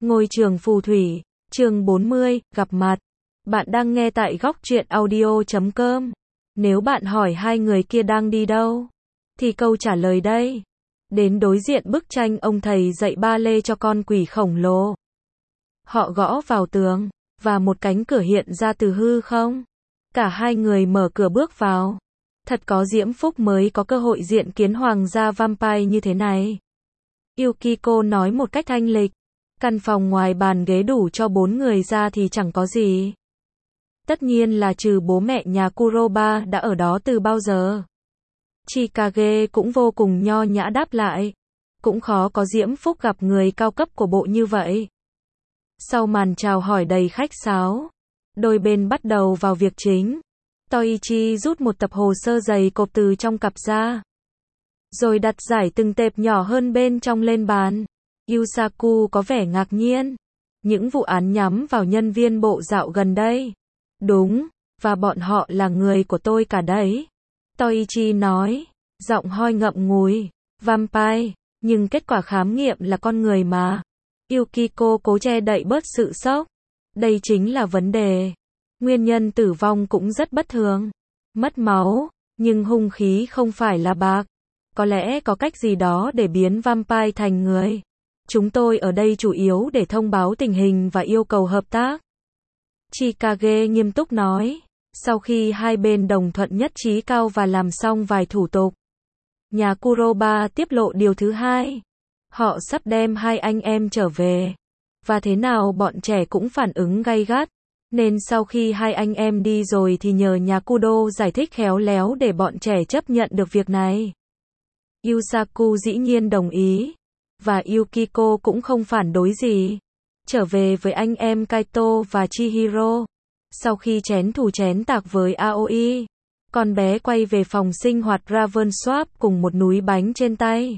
Ngôi trường phù thủy, chương 40, gặp mặt. Bạn đang nghe tại góc truyện audio.com. Nếu bạn hỏi hai người kia đang đi đâu, thì câu trả lời đây. Đến đối diện bức tranh ông thầy dạy ba lê cho con quỷ khổng lồ. Họ gõ vào tường, và một cánh cửa hiện ra từ hư không. Cả hai người mở cửa bước vào. Thật có diễm phúc mới có cơ hội diện kiến hoàng gia vampire như thế này. Yukiko nói một cách thanh lịch. Căn phòng ngoài bàn ghế đủ cho 4 người ra thì chẳng có gì. Tất nhiên là trừ bố mẹ nhà Kuroba đã ở đó từ bao giờ. Chikage cũng vô cùng nho nhã đáp lại. Cũng khó có diễm phúc gặp người cao cấp của bộ như vậy. Sau màn chào hỏi đầy khách sáo, đôi bên bắt đầu vào việc chính. Toichi rút một tập hồ sơ dày cộp từ trong cặp ra, rồi đặt giải từng tệp nhỏ hơn bên trong lên bàn. Yusaku có vẻ ngạc nhiên. Những vụ án nhắm vào nhân viên bộ dạo gần đây. Đúng, và bọn họ là người của tôi cả đấy. Toichi nói, giọng hơi ngậm ngùi. Vampire, nhưng kết quả khám nghiệm là con người mà. Yukiko cố che đậy bớt sự sốc. Đây chính là vấn đề. Nguyên nhân tử vong cũng rất bất thường. Mất máu, nhưng hung khí không phải là bạc. Có lẽ có cách gì đó để biến vampire thành người. Chúng tôi ở đây chủ yếu để thông báo tình hình và yêu cầu hợp tác. Chikage nghiêm túc nói. Sau khi hai bên đồng thuận nhất trí cao và làm xong vài thủ tục, nhà Kuroba tiết lộ điều thứ hai. Họ sắp đem hai anh em trở về. Và thế nào bọn trẻ cũng phản ứng gay gắt. Nên sau khi hai anh em đi rồi thì nhờ nhà Kudo giải thích khéo léo để bọn trẻ chấp nhận được việc này. Yusaku dĩ nhiên đồng ý. Và Yukiko cũng không phản đối gì. Trở về với anh em Kaito và Chihiro. Sau khi chén thù chén tạc với Aoi, con bé quay về phòng sinh hoạt Ravenswap cùng một núi bánh trên tay.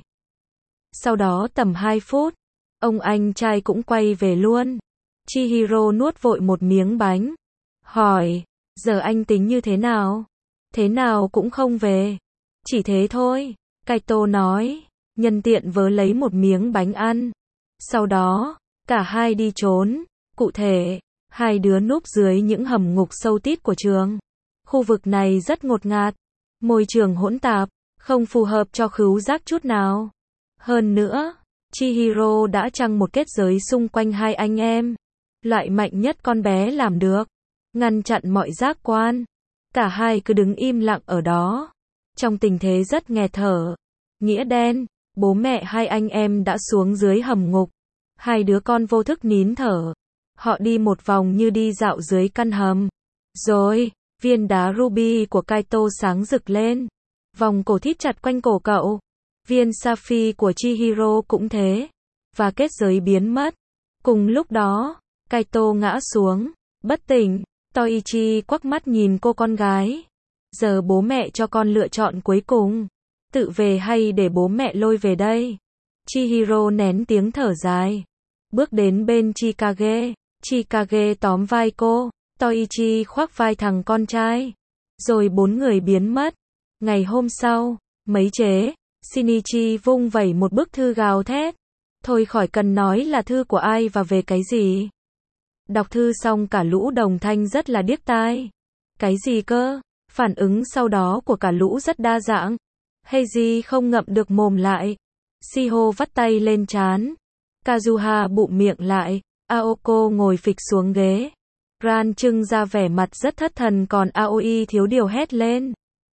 Sau đó tầm 2 phút, ông anh trai cũng quay về luôn. Chihiro nuốt vội một miếng bánh. Hỏi, giờ anh tính như thế nào? Thế nào cũng không về. Chỉ thế thôi, Kaito nói. Nhân tiện vớ lấy một miếng bánh ăn. Sau đó, cả hai đi trốn. Cụ thể, hai đứa núp dưới những hầm ngục sâu tít của trường. Khu vực này rất ngột ngạt. Môi trường hỗn tạp, không phù hợp cho khứu giác chút nào. Hơn nữa, Chihiro đã trăng một kết giới xung quanh hai anh em. Loại mạnh nhất con bé làm được. Ngăn chặn mọi giác quan. Cả hai cứ đứng im lặng ở đó. Trong tình thế rất nghẹt thở. Nghĩa đen. Bố mẹ hai anh em đã xuống dưới hầm ngục. Hai đứa con vô thức nín thở. Họ đi một vòng như đi dạo dưới căn hầm. Rồi, viên đá ruby của Kaito sáng rực lên. Vòng cổ thít chặt quanh cổ cậu. Viên sapphire của Chihiro cũng thế. Và kết giới biến mất. Cùng lúc đó, Kaito ngã xuống, bất tỉnh. Toichi quắc mắt nhìn cô con gái. Giờ bố mẹ cho con lựa chọn cuối cùng. Tự về hay để bố mẹ lôi về đây? Chihiro nén tiếng thở dài. Bước đến bên Chikage. Chikage tóm vai cô. Toichi khoác vai thằng con trai. Rồi 4 người biến mất. Ngày hôm sau, mấy chế, Shinichi vung vẩy một bức thư gào thét. Thôi khỏi cần nói là thư của ai và về cái gì. Đọc thư xong cả lũ đồng thanh rất là điếc tai. Cái gì cơ? Phản ứng sau đó của cả lũ rất đa dạng. Heiji không ngậm được mồm lại. Shiho vắt tay lên trán. Kazuha bụm miệng lại. Aoko ngồi phịch xuống ghế. Ran trưng ra vẻ mặt rất thất thần còn Aoi thiếu điều hét lên.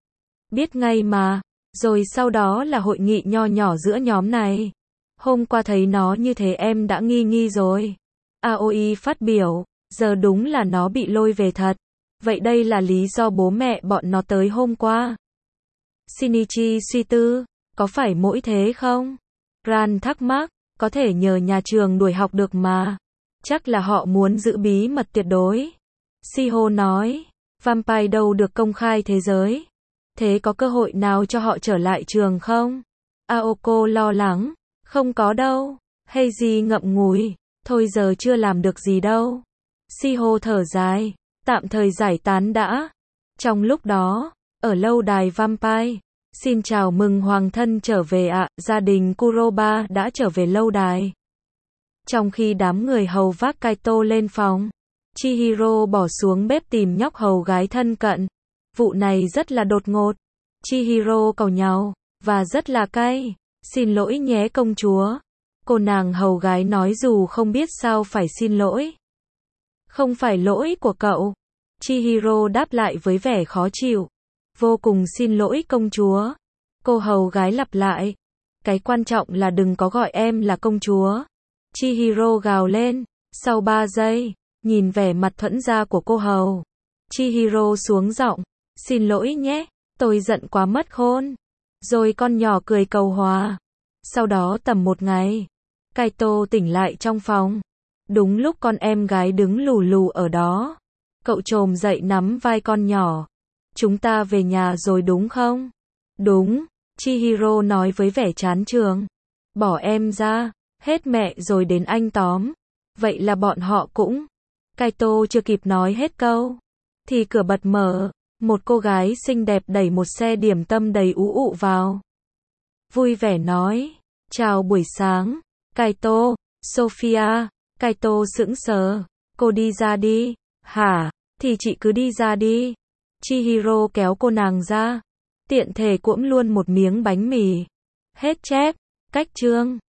Biết ngay mà. Rồi sau đó là hội nghị nho nhỏ giữa nhóm này. Hôm qua thấy nó như thế em đã nghi rồi. Aoi phát biểu. Giờ đúng là nó bị lôi về thật. Vậy đây là lý do bố mẹ bọn nó tới hôm qua. Shinichi suy tư, có phải mỗi thế không? Ran thắc mắc, có thể nhờ nhà trường đuổi học được mà. Chắc là họ muốn giữ bí mật tuyệt đối. Shiho nói, vampire đâu được công khai thế giới. Thế có cơ hội nào cho họ trở lại trường không? Aoko lo lắng, không có đâu. Heiji ngậm ngùi, thôi giờ chưa làm được gì đâu. Shiho thở dài, tạm thời giải tán đã. Trong lúc đó, ở lâu đài vampire, xin chào mừng hoàng thân trở về ạ, gia đình Kuroba đã trở về lâu đài. Trong khi đám người hầu vác Kaito lên phòng, Chihiro bỏ xuống bếp tìm nhóc hầu gái thân cận. Vụ này rất là đột ngột. Chihiro càu nhàu, và rất là cay. Xin lỗi nhé công chúa. Cô nàng hầu gái nói dù không biết sao phải xin lỗi. Không phải lỗi của cậu. Chihiro đáp lại với vẻ khó chịu. Vô cùng xin lỗi công chúa. Cô hầu gái lặp lại. Cái quan trọng là đừng có gọi em là công chúa. Chihiro gào lên. Sau 3 giây, nhìn vẻ mặt thuẫn ra của cô hầu, Chihiro xuống giọng. Xin lỗi nhé, tôi giận quá mất khôn. Rồi con nhỏ cười cầu hòa. Sau đó tầm 1 ngày, Kaito tỉnh lại trong phòng. Đúng lúc con em gái đứng lù lù ở đó. Cậu trồm dậy nắm vai con nhỏ. Chúng ta về nhà rồi đúng không? Đúng, Chihiro nói với vẻ chán chường. Bỏ em ra, hết mẹ rồi đến anh tóm. Vậy là bọn họ cũng. Kaito chưa kịp nói hết câu, thì cửa bật mở. Một cô gái xinh đẹp đẩy một xe điểm tâm đầy ú ụ vào. Vui vẻ nói. Chào buổi sáng, Kaito, Sophia. Kaito sững sờ. Cô đi ra đi. Hả? Thì chị cứ đi ra đi. Chihiro kéo cô nàng ra. Tiện thể cuỗm luôn một miếng bánh mì. Hết chép. Cách chương.